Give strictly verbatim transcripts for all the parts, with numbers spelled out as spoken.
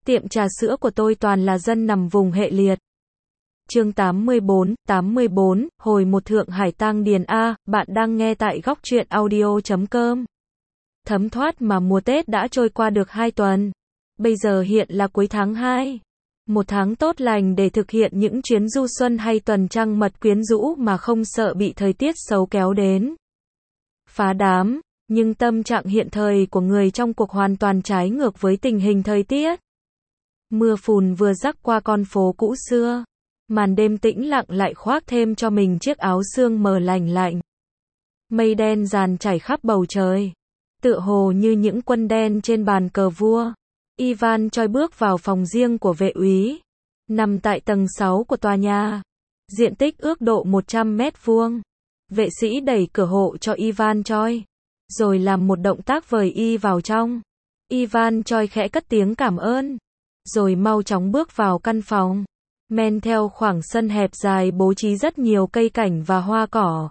Tiệm trà sữa của tôi toàn là dân nằm vùng hệ liệt. Chương tám mươi bốn, tám mươi bốn, hồi một Thượng Hải tang điền A, bạn đang nghe tại góc truyện audio chấm com. Thấm thoát mà mùa Tết đã trôi qua được hai tuần. Bây giờ hiện là cuối tháng hai. Một tháng tốt lành để thực hiện những chuyến du xuân hay tuần trăng mật quyến rũ mà không sợ bị thời tiết xấu kéo đến. Phá đám, nhưng tâm trạng hiện thời của người trong cuộc hoàn toàn trái ngược với tình hình thời tiết. Mưa phùn vừa rắc qua con phố cũ xưa. Màn đêm tĩnh lặng lại khoác thêm cho mình chiếc áo sương mờ lành lạnh. Mây đen dàn trải khắp bầu trời. Tựa hồ như những quân đen trên bàn cờ vua. Ivan Choi bước vào phòng riêng của vệ úy. Nằm tại tầng sáu của tòa nhà. Diện tích ước độ một trăm mét vuông. Vệ sĩ đẩy cửa hộ cho Ivan Choi. Rồi làm một động tác vời y vào trong. Ivan Choi khẽ cất tiếng cảm ơn. Rồi mau chóng bước vào căn phòng. Men theo khoảng sân hẹp dài bố trí rất nhiều cây cảnh và hoa cỏ.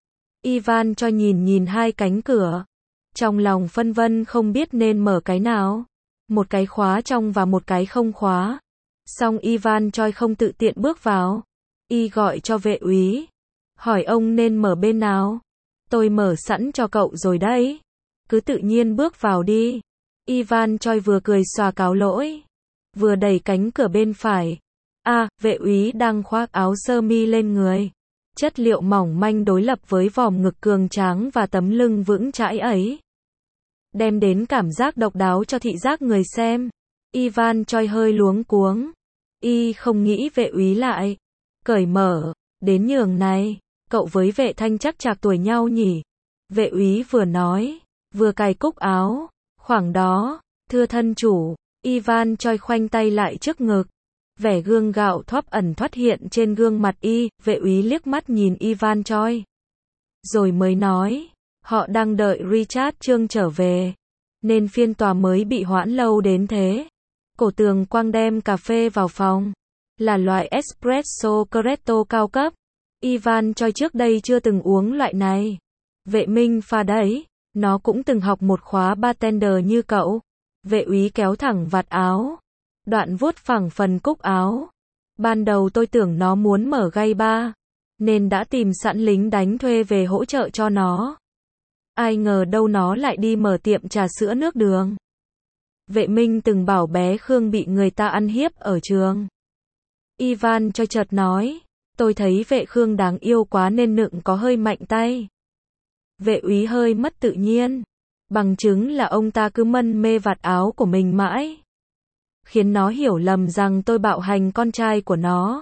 Ivan Choi nhìn nhìn hai cánh cửa. Trong lòng phân vân không biết nên mở cái nào. Một cái khóa trong và một cái không khóa. Xong Ivan Choi không tự tiện bước vào. Y gọi cho vệ úy. Hỏi ông nên mở bên nào. Tôi mở sẵn cho cậu rồi đấy. Cứ tự nhiên bước vào đi. Ivan Choi vừa cười xòa cáo lỗi. Vừa đẩy cánh cửa bên phải. À, vệ úy đang khoác áo sơ mi lên người. Chất liệu mỏng manh đối lập với vòm ngực cường tráng và tấm lưng vững chãi ấy. Đem đến cảm giác độc đáo cho thị giác người xem. Ivan Choi hơi luống cuống. Y không nghĩ vệ úy lại. Cởi mở. Đến nhường này. Cậu với vệ thanh chắc chạc tuổi nhau nhỉ. Vệ úy vừa nói. Vừa cài cúc áo. Khoảng đó. Thưa thân chủ. Ivan Choi khoanh tay lại trước ngực. Vẻ gương gạo thoát ẩn thoát hiện trên gương mặt y. Vệ úy liếc mắt nhìn Ivan Choi. Rồi mới nói. Họ đang đợi Richard Trương trở về. Nên phiên tòa mới bị hoãn lâu đến thế. Cổ Tường Quang đem cà phê vào phòng. Là loại espresso corretto cao cấp. Ivan Choi trước đây chưa từng uống loại này. Vệ Minh pha đấy. Nó cũng từng học một khóa bartender như cậu. Vệ úy kéo thẳng vạt áo. Đoạn vuốt phẳng phần cúc áo. Ban đầu tôi tưởng nó muốn mở gay bar. Nên đã tìm sẵn lính đánh thuê về hỗ trợ cho nó. Ai ngờ đâu nó lại đi mở tiệm trà sữa nước đường. Vệ Minh từng bảo bé Khương bị người ta ăn hiếp ở trường. Ivan Choi chợt nói. Tôi thấy vệ Khương đáng yêu quá nên nựng có hơi mạnh tay. Vệ úy hơi mất tự nhiên. Bằng chứng là ông ta cứ mân mê vạt áo của mình mãi. Khiến nó hiểu lầm rằng tôi bạo hành con trai của nó.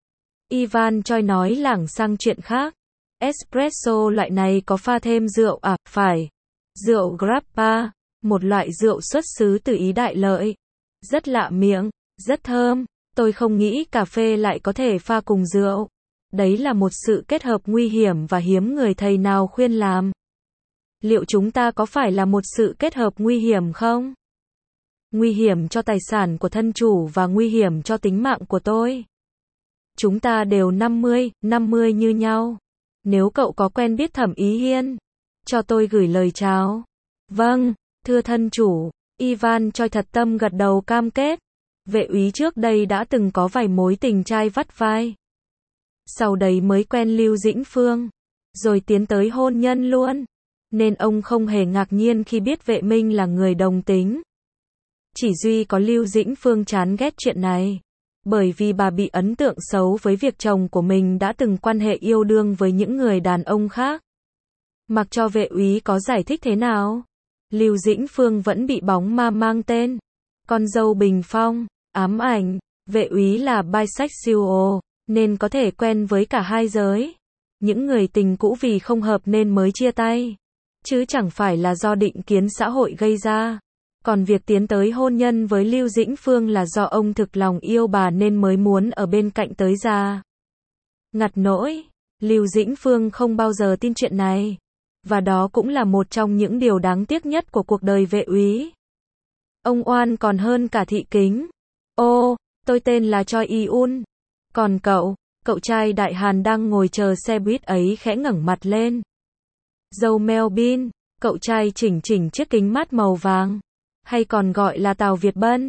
Ivan Choi nói lảng sang chuyện khác. Espresso loại này có pha thêm rượu à? Phải. Rượu grappa. Một loại rượu xuất xứ từ Ý Đại Lợi. Rất lạ miệng. Rất thơm. Tôi không nghĩ cà phê lại có thể pha cùng rượu. Đấy là một sự kết hợp nguy hiểm và hiếm người thầy nào khuyên làm. Liệu chúng ta có phải là một sự kết hợp nguy hiểm không? Nguy hiểm cho tài sản của thân chủ và nguy hiểm cho tính mạng của tôi. Chúng ta đều năm mươi, năm mươi như nhau. Nếu cậu có quen biết Thẩm Ý Hiên, cho tôi gửi lời chào. Vâng, thưa thân chủ. Ivan Choi thật tâm gật đầu cam kết. Vệ úy trước đây đã từng có vài mối tình trai vắt vai. Sau đấy mới quen Lưu Dĩnh Phương. Rồi tiến tới hôn nhân luôn. Nên ông không hề ngạc nhiên khi biết vệ Minh là người đồng tính. Chỉ duy có Lưu Dĩnh Phương chán ghét chuyện này. Bởi vì bà bị ấn tượng xấu với việc chồng của mình đã từng quan hệ yêu đương với những người đàn ông khác. Mặc cho vệ úy có giải thích thế nào, Lưu Dĩnh Phương vẫn bị bóng ma mang tên con dâu Bình Phong, ám ảnh. Vệ úy là bisexual, nên có thể quen với cả hai giới. Những người tình cũ vì không hợp nên mới chia tay. Chứ chẳng phải là do định kiến xã hội gây ra. Còn việc tiến tới hôn nhân với Lưu Dĩnh Phương là do ông thực lòng yêu bà nên mới muốn ở bên cạnh tới già. Ngặt nỗi, Lưu Dĩnh Phương không bao giờ tin chuyện này. Và đó cũng là một trong những điều đáng tiếc nhất của cuộc đời vệ úy. Ông oan còn hơn cả thị kính. Ô, tôi tên là Choi Iun. Còn cậu, cậu trai Đại Hàn đang ngồi chờ xe buýt ấy khẽ ngẩng mặt lên. Dâu Melvin, cậu trai chỉnh chỉnh chiếc kính mát màu vàng. Hay còn gọi là Tào Việt Bân.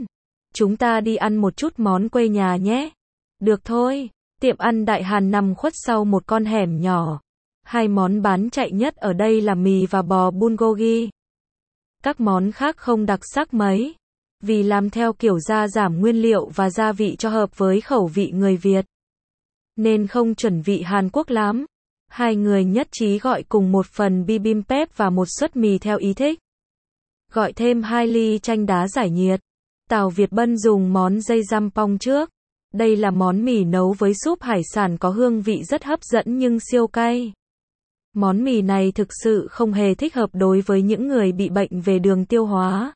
Chúng ta đi ăn một chút món quê nhà nhé. Được thôi. Tiệm ăn Đại Hàn nằm khuất sau một con hẻm nhỏ. Hai món bán chạy nhất ở đây là mì và bò bulgogi. Các món khác không đặc sắc mấy, vì làm theo kiểu gia giảm nguyên liệu và gia vị cho hợp với khẩu vị người Việt, nên không chuẩn vị Hàn Quốc lắm. Hai người nhất trí gọi cùng một phần bibimbap và một suất mì theo ý thích. Gọi thêm hai ly chanh đá giải nhiệt. Tào Việt Bân dùng món dây jampong trước. Đây là món mì nấu với súp hải sản có hương vị rất hấp dẫn nhưng siêu cay. Món mì này thực sự không hề thích hợp đối với những người bị bệnh về đường tiêu hóa.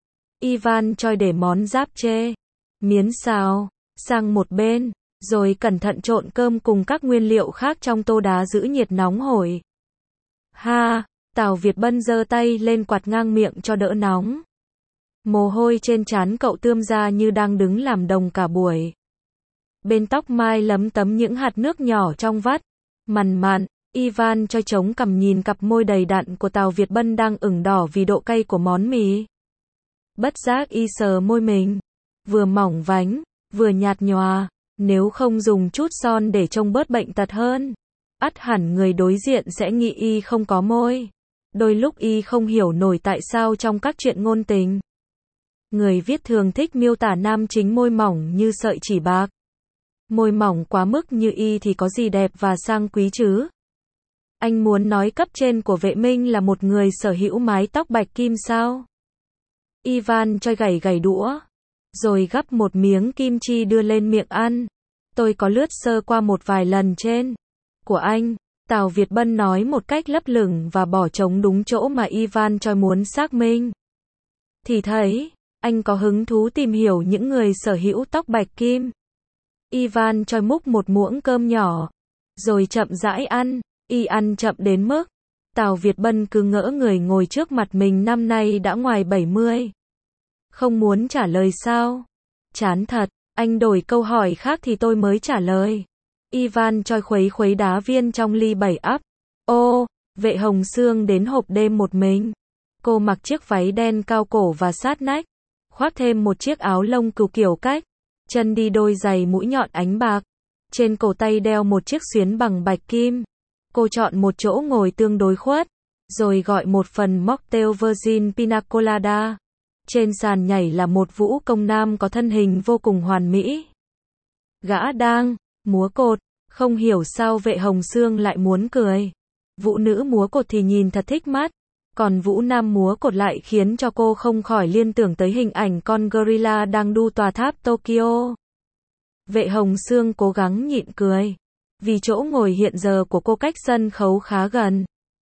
Ivan Choi để món giáp chê, miến xào, sang một bên, rồi cẩn thận trộn cơm cùng các nguyên liệu khác trong tô đá giữ nhiệt nóng hổi. Ha, Tào Việt Bân giơ tay lên quạt ngang miệng cho đỡ nóng. Mồ hôi trên trán cậu tươm ra như đang đứng làm đồng cả buổi. Bên tóc mai lấm tấm những hạt nước nhỏ trong vắt. Mằn mặn, Ivan Choi chống cằm nhìn cặp môi đầy đặn của Tào Việt Bân đang ửng đỏ vì độ cay của món mì. Bất giác y sờ môi mình. Vừa mỏng vánh, vừa nhạt nhòa. Nếu không dùng chút son để trông bớt bệnh tật hơn, ắt hẳn người đối diện sẽ nghĩ y không có môi. Đôi lúc y không hiểu nổi tại sao trong các chuyện ngôn tình, người viết thường thích miêu tả nam chính môi mỏng như sợi chỉ bạc. Môi mỏng quá mức như y thì có gì đẹp và sang quý chứ? Anh muốn nói cấp trên của Vệ Minh là một người sở hữu mái tóc bạch kim sao? Ivan Choi gảy gảy đũa, rồi gắp một miếng kim chi đưa lên miệng ăn. Tôi có lướt sơ qua một vài lần trên của anh, Tào Việt Bân nói một cách lấp lửng và bỏ trống đúng chỗ mà Ivan Choi muốn xác minh. Thì thấy, anh có hứng thú tìm hiểu những người sở hữu tóc bạch kim. Ivan Choi múc một muỗng cơm nhỏ, rồi chậm rãi ăn. Y ăn chậm đến mức Tào Việt Bân cứ ngỡ người ngồi trước mặt mình năm nay đã ngoài bảy mươi. Không muốn trả lời sao? Chán thật, anh đổi câu hỏi khác thì tôi mới trả lời. Ivan Choi khuấy khuấy đá viên trong ly bảy ắp. Ô, Vệ Hồng Sương đến hộp đêm một mình. Cô mặc chiếc váy đen cao cổ và sát nách, khoác thêm một chiếc áo lông cừu kiểu cách, chân đi đôi giày mũi nhọn ánh bạc, trên cổ tay đeo một chiếc xuyến bằng bạch kim. Cô chọn một chỗ ngồi tương đối khuất, rồi gọi một phần mocktail Virgin Pina Colada. Trên sàn nhảy là một vũ công nam có thân hình vô cùng hoàn mỹ. Gã đang múa cột, không hiểu sao Vệ Hồng Sương lại muốn cười. Vũ nữ múa cột thì nhìn thật thích mắt, còn vũ nam múa cột lại khiến cho cô không khỏi liên tưởng tới hình ảnh con gorilla đang đu tòa tháp Tokyo. Vệ Hồng Sương cố gắng nhịn cười, vì chỗ ngồi hiện giờ của cô cách sân khấu khá gần.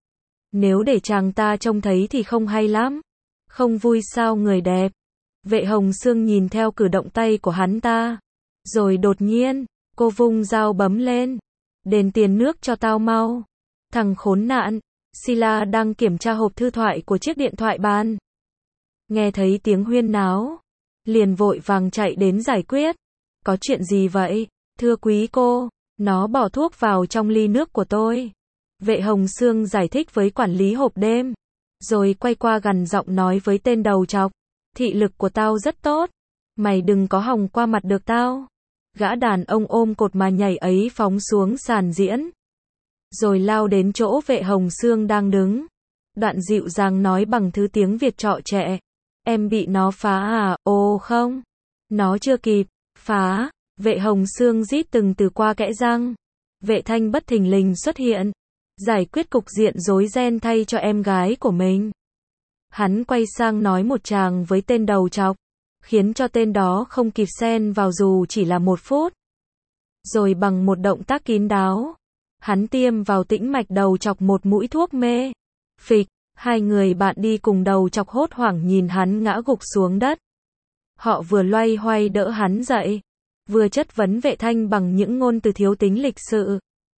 Nếu để chàng ta trông thấy thì không hay lắm. Không vui sao người đẹp? Vệ Hồng Sương nhìn theo cử động tay của hắn ta. Rồi đột nhiên, cô vung dao bấm lên. Đền tiền nước cho tao mau. Thằng khốn nạn. Sila đang kiểm tra hộp thư thoại của chiếc điện thoại bàn. Nghe thấy tiếng huyên náo, liền vội vàng chạy đến giải quyết. Có chuyện gì vậy? Thưa quý cô, nó bỏ thuốc vào trong ly nước của tôi. Vệ Hồng Sương giải thích với quản lý hộp đêm, rồi quay qua gằn giọng nói với tên đầu trọc. Thị lực của tao rất tốt, mày đừng có hòng qua mặt được tao. Gã đàn ông ôm cột mà nhảy ấy phóng xuống sàn diễn, rồi lao đến chỗ Vệ Hồng Sương đang đứng. Đoạn dịu dàng nói bằng thứ tiếng Việt trọ trẻ. Em bị nó phá à? Ồ không, nó chưa kịp phá. Vệ Hồng Sương rít từng từ qua kẽ răng. Vệ Thanh bất thình lình xuất hiện, giải quyết cục diện rối ren thay cho em gái của mình. Hắn quay sang nói một tràng với tên đầu trọc, khiến cho tên đó không kịp xen vào dù chỉ là một phút. Rồi bằng một động tác kín đáo, hắn tiêm vào tĩnh mạch đầu trọc một mũi thuốc mê. Phịch, hai người bạn đi cùng đầu trọc hốt hoảng nhìn hắn ngã gục xuống đất. Họ vừa loay hoay đỡ hắn dậy, vừa chất vấn Vệ Thanh bằng những ngôn từ thiếu tính lịch sự.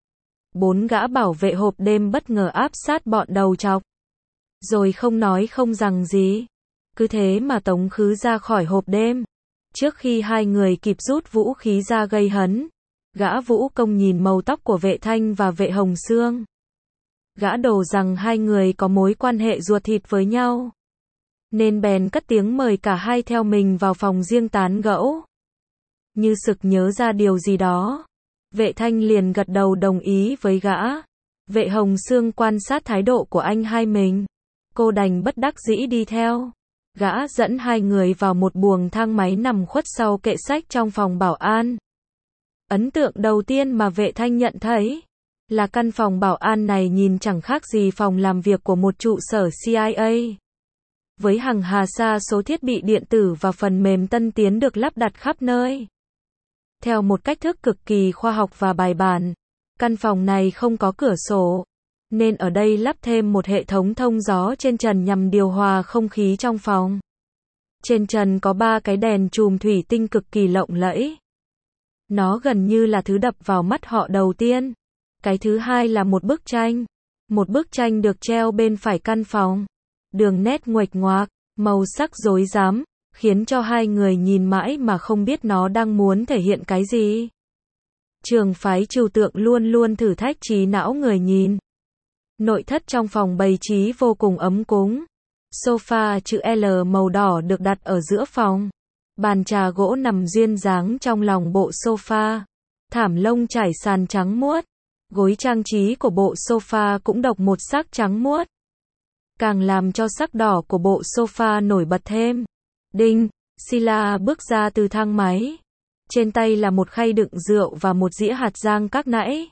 Bốn gã bảo vệ hộp đêm bất ngờ áp sát bọn đầu trọc, rồi không nói không rằng gì, cứ thế mà tống khứ ra khỏi hộp đêm. Trước khi hai người kịp rút vũ khí ra gây hấn, gã vũ công nhìn màu tóc của Vệ Thanh và Vệ Hồng Sương. Gã đồ rằng hai người có mối quan hệ ruột thịt với nhau, nên bèn cất tiếng mời cả hai theo mình vào phòng riêng tán gẫu. Như sực nhớ ra điều gì đó, Vệ Thanh liền gật đầu đồng ý với gã. Vệ Hồng Sương quan sát thái độ của anh hai mình, cô đành bất đắc dĩ đi theo. Gã dẫn hai người vào một buồng thang máy nằm khuất sau kệ sách trong phòng bảo an. Ấn tượng đầu tiên mà Vệ Thanh nhận thấy là căn phòng bảo an này nhìn chẳng khác gì phòng làm việc của một trụ sở C I A. Với hàng hà sa số thiết bị điện tử và phần mềm tân tiến được lắp đặt khắp nơi. Theo một cách thức cực kỳ khoa học và bài bản, căn phòng này không có cửa sổ, nên ở đây lắp thêm một hệ thống thông gió trên trần nhằm điều hòa không khí trong phòng. Trên trần có ba cái đèn chùm thủy tinh cực kỳ lộng lẫy. Nó gần như là thứ đập vào mắt họ đầu tiên. Cái thứ hai là một bức tranh. Một bức tranh được treo bên phải căn phòng. Đường nét nguệch ngoạc, màu sắc rối rắm, khiến cho hai người nhìn mãi mà không biết nó đang muốn thể hiện cái gì. Trường phái trừu tượng luôn luôn thử thách trí não người nhìn. Nội thất trong phòng bày trí vô cùng ấm cúng. Sofa chữ L màu đỏ được đặt ở giữa phòng. Bàn trà gỗ nằm duyên dáng trong lòng bộ sofa. Thảm lông trải sàn trắng muốt. Gối trang trí của bộ sofa cũng độc một sắc trắng muốt. Càng làm cho sắc đỏ của bộ sofa nổi bật thêm. Đinh, Sila bước ra từ thang máy. Trên tay là một khay đựng rượu và một dĩa hạt rang các nãy.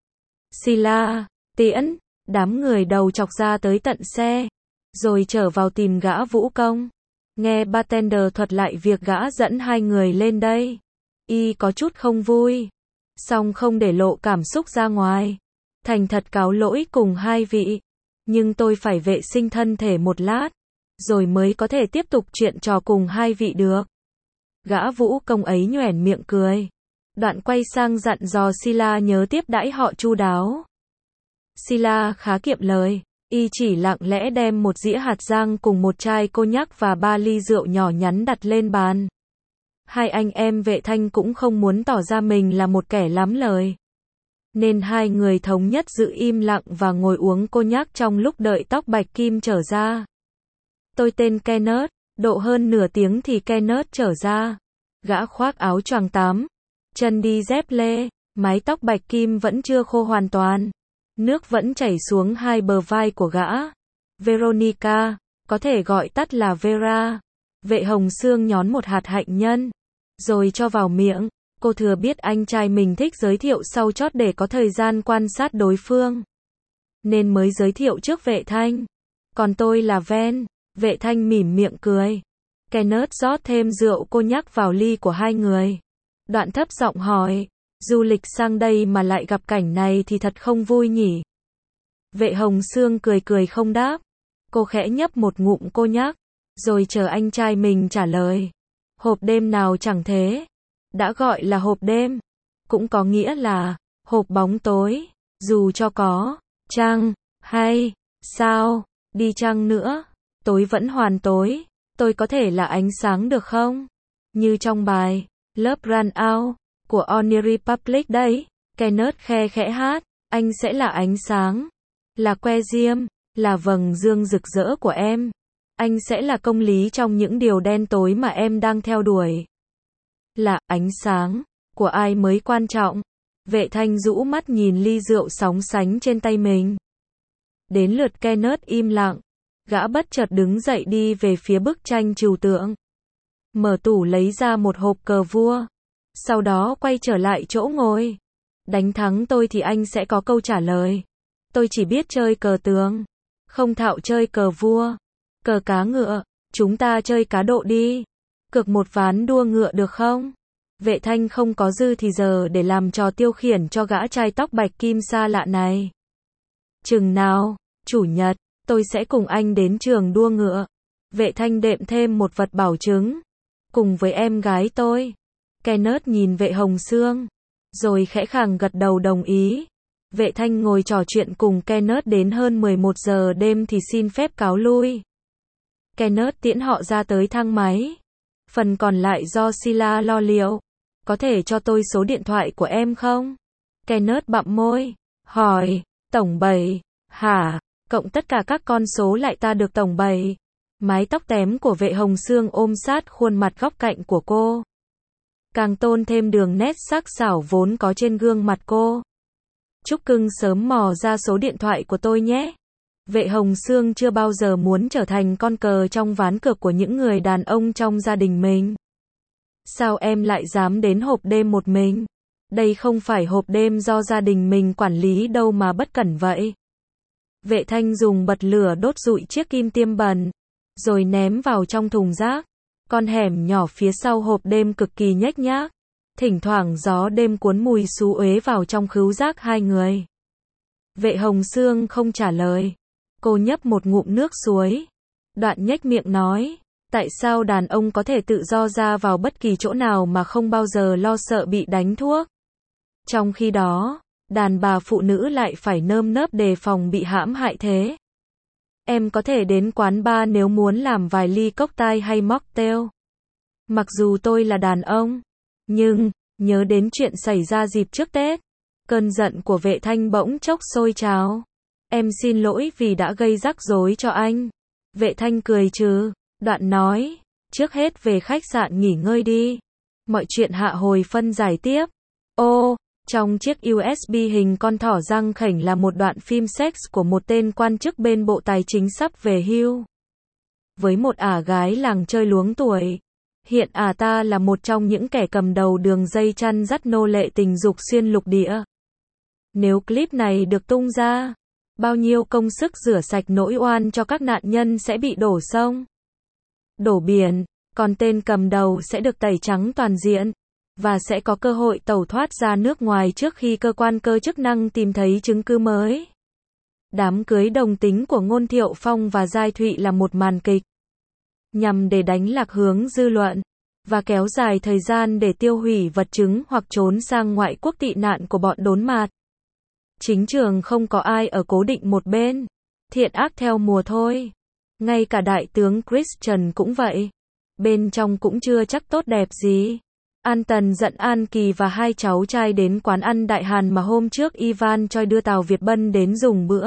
Sila, tiễn, đám người đầu chọc ra tới tận xe. Rồi trở vào tìm gã Vũ Công. Nghe bartender thuật lại việc gã dẫn hai người lên đây. Y có chút không vui. Song không để lộ cảm xúc ra ngoài. Thành thật cáo lỗi cùng hai vị. Nhưng tôi phải vệ sinh thân thể một lát. Rồi mới có thể tiếp tục chuyện trò cùng hai vị được. Gã Vũ Công ấy nhoẻn miệng cười. Đoạn quay sang dặn dò Sila nhớ tiếp đãi họ chu đáo. Sila khá kiệm lời. Y chỉ lặng lẽ đem một dĩa hạt rang cùng một chai cognac và ba ly rượu nhỏ nhắn đặt lên bàn. Hai anh em Vệ Thanh cũng không muốn tỏ ra mình là một kẻ lắm lời. Nên hai người thống nhất giữ im lặng và ngồi uống cognac trong lúc đợi tóc bạch kim trở ra. Tôi tên Kenneth, độ hơn nửa tiếng thì Kenneth trở ra. Gã khoác áo choàng tắm, chân đi dép lê, mái tóc bạch kim vẫn chưa khô hoàn toàn. Nước vẫn chảy xuống hai bờ vai của gã. Veronica, có thể gọi tắt là Vera. Vệ Hồng Sương nhón một hạt hạnh nhân, rồi cho vào miệng. Cô thừa biết anh trai mình thích giới thiệu sau chót để có thời gian quan sát đối phương. Nên mới giới thiệu trước Vệ Thanh. Còn tôi là Ven. Vệ Thanh mỉm miệng cười. Kenneth rót thêm rượu cognac vào ly của hai người. Đoạn thấp giọng hỏi. Du lịch sang đây mà lại gặp cảnh này thì thật không vui nhỉ? Vệ Hồng Sương cười cười không đáp. Cô khẽ nhấp một ngụm cognac, rồi chờ anh trai mình trả lời. Hộp đêm nào chẳng thế. Đã gọi là hộp đêm, cũng có nghĩa là hộp bóng tối. Dù cho có trăng hay sao đi chăng nữa, tối vẫn hoàn tối. Tôi có thể là ánh sáng được không? Như trong bài Love Run Out của One Republic đấy. Kenneth khe khẽ hát. Anh sẽ là ánh sáng, là que diêm, là vầng dương rực rỡ của em. Anh sẽ là công lý trong những điều đen tối mà em đang theo đuổi. Là ánh sáng của ai mới quan trọng? Vệ Thanh rũ mắt nhìn ly rượu sóng sánh trên tay mình. Đến lượt Kenneth im lặng. Gã bất chợt đứng dậy đi về phía bức tranh trừu tượng. Mở tủ lấy ra một hộp cờ vua. Sau đó quay trở lại chỗ ngồi. Đánh thắng tôi thì anh sẽ có câu trả lời. Tôi chỉ biết chơi cờ tướng, không thạo chơi cờ vua. Cờ cá ngựa, chúng ta chơi cá độ đi. Cược một ván đua ngựa được không? Vệ Thanh không có dư thì giờ để làm trò tiêu khiển cho gã trai tóc bạch kim xa lạ này. Chừng nào, chủ nhật, tôi sẽ cùng anh đến trường đua ngựa. Vệ Thanh đệm thêm một vật bảo chứng. Cùng với em gái tôi. Kenneth nhìn Vệ Hồng Sương, rồi khẽ khàng gật đầu đồng ý. Vệ Thanh ngồi trò chuyện cùng Kenneth đến hơn mười một giờ đêm thì xin phép cáo lui. Kenneth tiễn họ ra tới thang máy. Phần còn lại do Sila lo liệu. Có thể cho tôi số điện thoại của em không? Kenneth bặm môi, hỏi. Tổng bảy, hả? Cộng tất cả các con số lại ta được tổng bảy. Mái tóc tém của Vệ Hồng Sương ôm sát khuôn mặt góc cạnh của cô, càng tôn thêm đường nét sắc sảo vốn có trên gương mặt cô. Trúc cưng sớm mò ra số điện thoại của tôi nhé. Vệ Hồng Sương chưa bao giờ muốn trở thành con cờ trong ván cược của những người đàn ông trong gia đình mình. Sao em lại dám đến hộp đêm một mình? Đây không phải hộp đêm do gia đình mình quản lý đâu mà bất cẩn vậy. Vệ Thanh dùng bật lửa đốt rụi chiếc kim tiêm bẩn, rồi ném vào trong thùng rác. Con hẻm nhỏ phía sau hộp đêm cực kỳ nhếch nhác. Thỉnh thoảng gió đêm cuốn mùi xú uế vào trong khứu giác hai người. Vệ Hồng Sương không trả lời. Cô nhấp một ngụm nước suối. Đoạn nhếch miệng nói, tại sao đàn ông có thể tự do ra vào bất kỳ chỗ nào mà không bao giờ lo sợ bị đánh thuốc? Trong khi đó, đàn bà phụ nữ lại phải nơm nớp đề phòng bị hãm hại thế. Em có thể đến quán bar nếu muốn làm vài ly cocktail hay mocktail. Mặc dù tôi là đàn ông, nhưng, nhớ đến chuyện xảy ra dịp trước Tết. Cơn giận của Vệ Thanh bỗng chốc sôi trào. Em xin lỗi vì đã gây rắc rối cho anh. Vệ Thanh cười trừ, đoạn nói, trước hết về khách sạn nghỉ ngơi đi. Mọi chuyện hạ hồi phân giải tiếp. Ô, trong chiếc u ét bê hình con thỏ răng khểnh là một đoạn phim sex của một tên quan chức bên Bộ Tài chính sắp về hưu. Với một ả gái làng chơi luống tuổi. Hiện ả ta là một trong những kẻ cầm đầu đường dây chăn dắt nô lệ tình dục xuyên lục địa. Nếu clip này được tung ra, bao nhiêu công sức rửa sạch nỗi oan cho các nạn nhân sẽ bị đổ sông, đổ biển, còn tên cầm đầu sẽ được tẩy trắng toàn diện, và sẽ có cơ hội tẩu thoát ra nước ngoài trước khi cơ quan cơ chức năng tìm thấy chứng cứ mới. Đám cưới đồng tính của Ngôn Thiệu Phong và Giai Thụy là một màn kịch, nhằm để đánh lạc hướng dư luận, và kéo dài thời gian để tiêu hủy vật chứng hoặc trốn sang ngoại quốc tị nạn của bọn đốn mạt. Chính trường không có ai ở cố định một bên, thiện ác theo mùa thôi. Ngay cả đại tướng Christian cũng vậy. Bên trong cũng chưa chắc tốt đẹp gì. An Tần dẫn An Kỳ và hai cháu trai đến quán ăn Đại Hàn mà hôm trước Ivan Choi đưa Tào Việt Bân đến dùng bữa.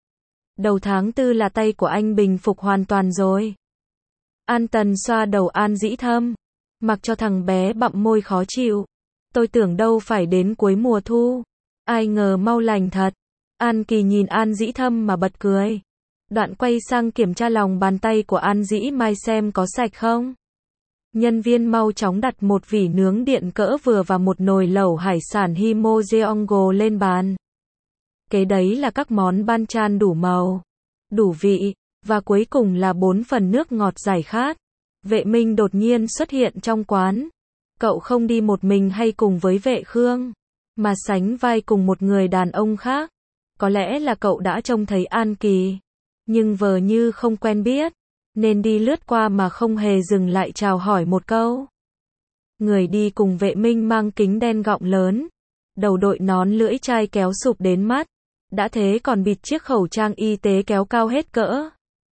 Đầu tháng tư là tay của anh bình phục hoàn toàn rồi. An Tần xoa đầu An Dĩ Thâm, mặc cho thằng bé bặm môi khó chịu. Tôi tưởng đâu phải đến cuối mùa thu. Ai ngờ mau lành thật. An Kỳ nhìn An Dĩ Thâm mà bật cười. Đoạn quay sang kiểm tra lòng bàn tay của An Dĩ Mai xem có sạch không. Nhân viên mau chóng đặt một vỉ nướng điện cỡ vừa và một nồi lẩu hải sản Himojeongo lên bàn. Kế đấy là các món banchan đủ màu, đủ vị, và cuối cùng là bốn phần nước ngọt giải khát. Vệ Minh đột nhiên xuất hiện trong quán. Cậu không đi một mình hay cùng với Vệ Khương, mà sánh vai cùng một người đàn ông khác. Có lẽ là cậu đã trông thấy An Kỳ, nhưng vờ như không quen biết, nên đi lướt qua mà không hề dừng lại chào hỏi một câu. Người đi cùng Vệ Minh mang kính đen gọng lớn, đầu đội nón lưỡi chai kéo sụp đến mắt, đã thế còn bịt chiếc khẩu trang y tế kéo cao hết cỡ.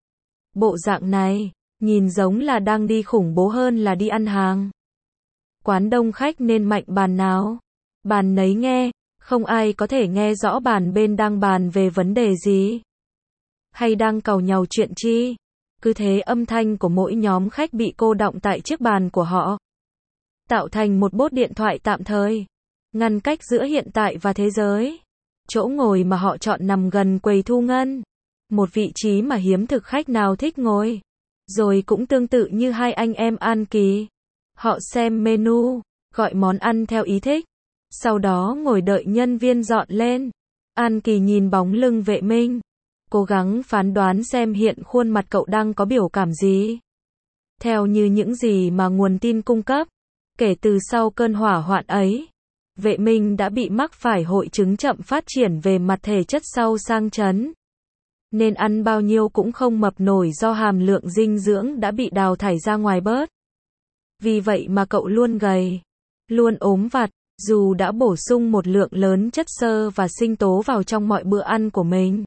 Bộ dạng này, nhìn giống là đang đi khủng bố hơn là đi ăn hàng. Quán đông khách nên mạnh bàn nào bàn nấy nghe, không ai có thể nghe rõ bàn bên đang bàn về vấn đề gì, hay đang càu nhàu chuyện chi. Cứ thế âm thanh của mỗi nhóm khách bị cô đọng tại chiếc bàn của họ, tạo thành một bốt điện thoại tạm thời, ngăn cách giữa hiện tại và thế giới. Chỗ ngồi mà họ chọn nằm gần quầy thu ngân, một vị trí mà hiếm thực khách nào thích ngồi. Rồi cũng tương tự như hai anh em An Kỳ, họ xem menu, gọi món ăn theo ý thích, sau đó ngồi đợi nhân viên dọn lên. An Kỳ nhìn bóng lưng Vệ Minh, cố gắng phán đoán xem hiện khuôn mặt cậu đang có biểu cảm gì. Theo như những gì mà nguồn tin cung cấp, kể từ sau cơn hỏa hoạn ấy, Vệ Minh đã bị mắc phải hội chứng chậm phát triển về mặt thể chất sau sang chấn. Nên ăn bao nhiêu cũng không mập nổi do hàm lượng dinh dưỡng đã bị đào thải ra ngoài bớt. Vì vậy mà cậu luôn gầy, luôn ốm vặt, dù đã bổ sung một lượng lớn chất xơ và sinh tố vào trong mọi bữa ăn của mình.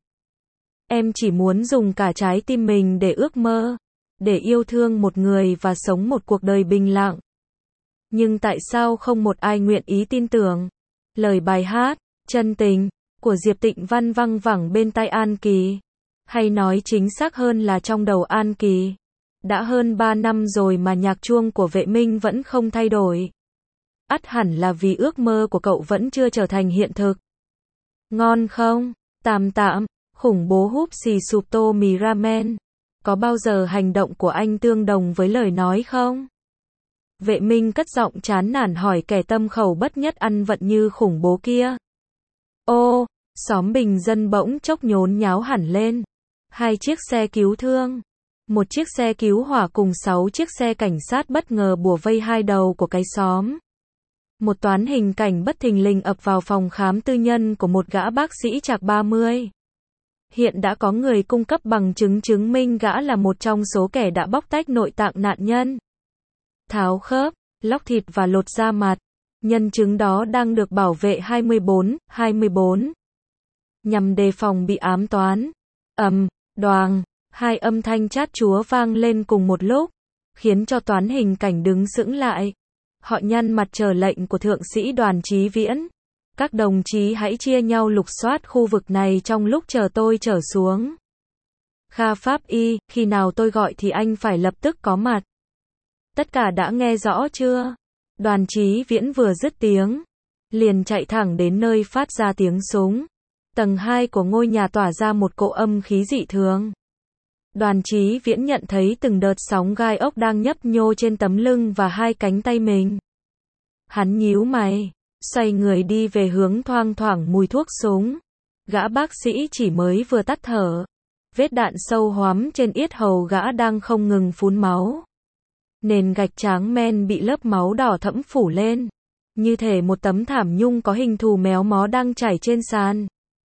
Em chỉ muốn dùng cả trái tim mình để ước mơ, để yêu thương một người và sống một cuộc đời bình lặng. Nhưng tại sao không một ai nguyện ý tin tưởng lời bài hát Chân Tình của Diệp Tịnh Văn văng vẳng bên tai An Kỳ, hay nói chính xác hơn là trong đầu An Kỳ. Đã hơn ba năm rồi mà nhạc chuông của Vệ Minh vẫn không thay đổi. Ắt hẳn là vì ước mơ của cậu vẫn chưa trở thành hiện thực. Ngon không? Tạm tạm, khủng bố húp xì sụp tô mì ramen. Có bao giờ hành động của anh tương đồng với lời nói không? Vệ Minh cất giọng chán nản hỏi kẻ tâm khẩu bất nhất ăn vận như khủng bố kia. Ô, xóm bình dân bỗng chốc nhốn nháo hẳn lên. Hai chiếc xe cứu thương, một chiếc xe cứu hỏa cùng sáu chiếc xe cảnh sát bất ngờ bủa vây hai đầu của cái xóm. Một toán hình cảnh bất thình lình ập vào phòng khám tư nhân của một gã bác sĩ chạc ba mươi. Hiện đã có người cung cấp bằng chứng chứng minh gã là một trong số kẻ đã bóc tách nội tạng nạn nhân, tháo khớp, lóc thịt và lột da mặt. Nhân chứng đó đang được bảo vệ hai mươi bốn, hai mươi bốn. Nhằm đề phòng bị ám toán. Ầm, đoàng, hai âm thanh chát chúa vang lên cùng một lúc, khiến cho toán hình cảnh đứng sững lại. Họ nhăn mặt chờ lệnh của thượng sĩ Đoàn Chí Viễn. Các đồng chí hãy chia nhau lục soát khu vực này trong lúc chờ tôi trở xuống. Kha Pháp Y, khi nào tôi gọi thì anh phải lập tức có mặt. Tất cả đã nghe rõ chưa? Đoàn Chí Viễn vừa dứt tiếng, liền chạy thẳng đến nơi phát ra tiếng súng. Tầng hai của ngôi nhà tỏa ra một cỗ âm khí dị thường. Đoàn Chí Viễn nhận thấy từng đợt sóng gai ốc đang nhấp nhô trên tấm lưng và hai cánh tay mình. Hắn nhíu mày, xoay người đi về hướng thoang thoảng mùi thuốc súng. Gã bác sĩ chỉ mới vừa tắt thở. Vết đạn sâu hoắm trên yết hầu gã đang không ngừng phun máu. Nền gạch tráng men bị lớp máu đỏ thẫm phủ lên, như thể một tấm thảm nhung có hình thù méo mó đang chảy trên sàn.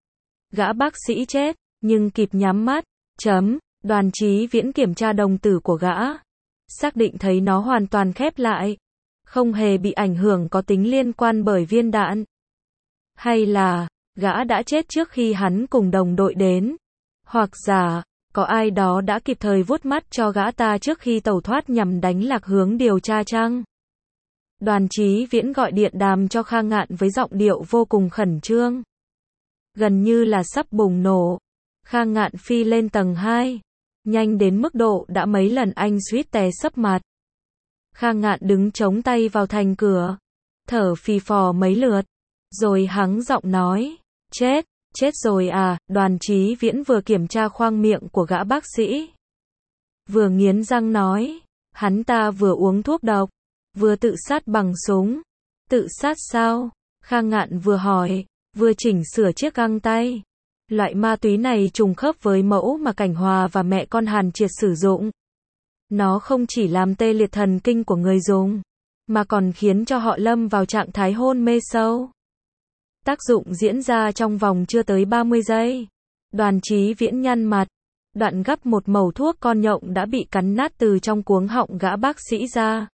Gã bác sĩ chết, nhưng kịp nhắm mắt. Chấm. Đoàn Chí Viễn kiểm tra đồng tử của gã, xác định thấy nó hoàn toàn khép lại, không hề bị ảnh hưởng có tính liên quan bởi viên đạn. Hay là, gã đã chết trước khi hắn cùng đồng đội đến, hoặc giả, có ai đó đã kịp thời vuốt mắt cho gã ta trước khi tẩu thoát nhằm đánh lạc hướng điều tra chăng? Đoàn Chí Viễn gọi điện đàm cho Kha Ngạn với giọng điệu vô cùng khẩn trương, gần như là sắp bùng nổ. Kha Ngạn phi lên tầng hai, nhanh đến mức độ đã mấy lần anh suýt té sấp mặt. Kha Ngạn đứng chống tay vào thành cửa, thở phì phò mấy lượt, rồi hắng giọng nói, chết, chết rồi à. Đoàn Chí Viễn vừa kiểm tra khoang miệng của gã bác sĩ, vừa nghiến răng nói, hắn ta vừa uống thuốc độc, vừa tự sát bằng súng. Tự sát sao? Kha Ngạn vừa hỏi, vừa chỉnh sửa chiếc găng tay. Loại ma túy này trùng khớp với mẫu mà Cảnh Hòa và mẹ con Hàn Triệt sử dụng. Nó không chỉ làm tê liệt thần kinh của người dùng, mà còn khiến cho họ lâm vào trạng thái hôn mê sâu. Tác dụng diễn ra trong vòng chưa tới ba mươi giây. Đoàn Chí Viễn nhăn mặt, đoạn gắp một mẩu thuốc con nhộng đã bị cắn nát từ trong cuống họng gã bác sĩ ra.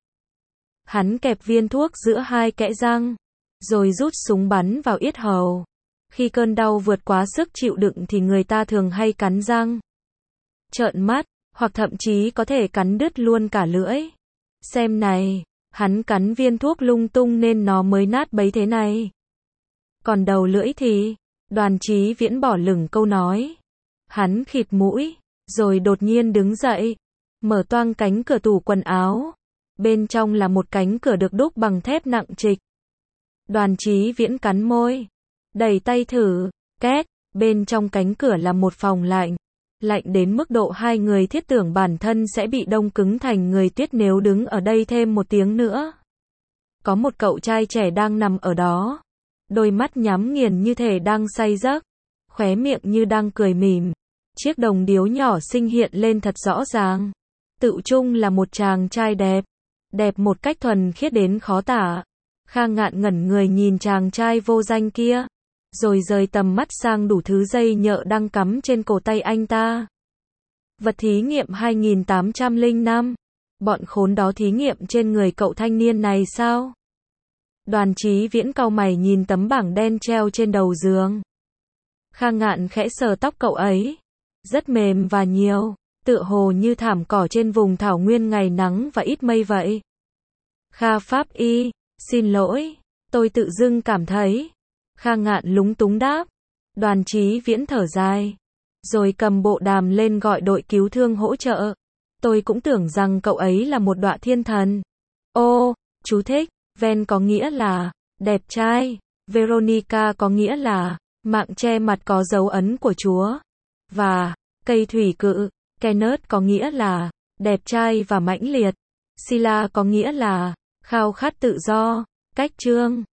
Hắn kẹp viên thuốc giữa hai kẽ răng, rồi rút súng bắn vào yết hầu. Khi cơn đau vượt quá sức chịu đựng thì người ta thường hay cắn răng, trợn mắt, hoặc thậm chí có thể cắn đứt luôn cả lưỡi. Xem này, hắn cắn viên thuốc lung tung nên nó mới nát bấy thế này. Còn đầu lưỡi thì, Đoàn Chí Viễn bỏ lửng câu nói. Hắn khịt mũi, rồi đột nhiên đứng dậy, mở toang cánh cửa tủ quần áo. Bên trong là một cánh cửa được đúc bằng thép nặng trịch. Đoàn Chí Viễn cắn môi, đẩy tay thử, két, bên trong cánh cửa là một phòng lạnh. Lạnh đến mức độ hai người thiết tưởng bản thân sẽ bị đông cứng thành người tuyết nếu đứng ở đây thêm một tiếng nữa. Có một cậu trai trẻ đang nằm ở đó, đôi mắt nhắm nghiền như thể đang say giấc, khóe miệng như đang cười mỉm. Chiếc đồng điếu nhỏ xinh hiện lên thật rõ ràng. Tự chung là một chàng trai đẹp, đẹp một cách thuần khiết đến khó tả. Kha Ngạn ngẩn người nhìn chàng trai vô danh kia, rồi rời tầm mắt sang đủ thứ dây nhợ đang cắm trên cổ tay anh ta. Vật thí nghiệm hai nghìn tám trăm lẻ năm. Bọn khốn đó thí nghiệm trên người cậu thanh niên này sao? Đoàn Chí Viễn cau mày nhìn tấm bảng đen treo trên đầu giường. Kha Ngạn khẽ sờ tóc cậu ấy, rất mềm và nhiều, tựa hồ như thảm cỏ trên vùng thảo nguyên ngày nắng và ít mây vậy. Kha Pháp Y, xin lỗi, tôi tự dưng cảm thấy. Kha Ngạn lúng túng đáp. Đoàn Chí Viễn thở dài, rồi cầm bộ đàm lên gọi đội cứu thương hỗ trợ. Tôi cũng tưởng rằng cậu ấy là một đọa thiên thần. Ô, chú thích, Ven có nghĩa là đẹp trai, Veronica có nghĩa là mạng che mặt có dấu ấn của Chúa, và cây thủy cự, Kenneth có nghĩa là đẹp trai và mãnh liệt, Sila có nghĩa là khao khát tự do. Cách chương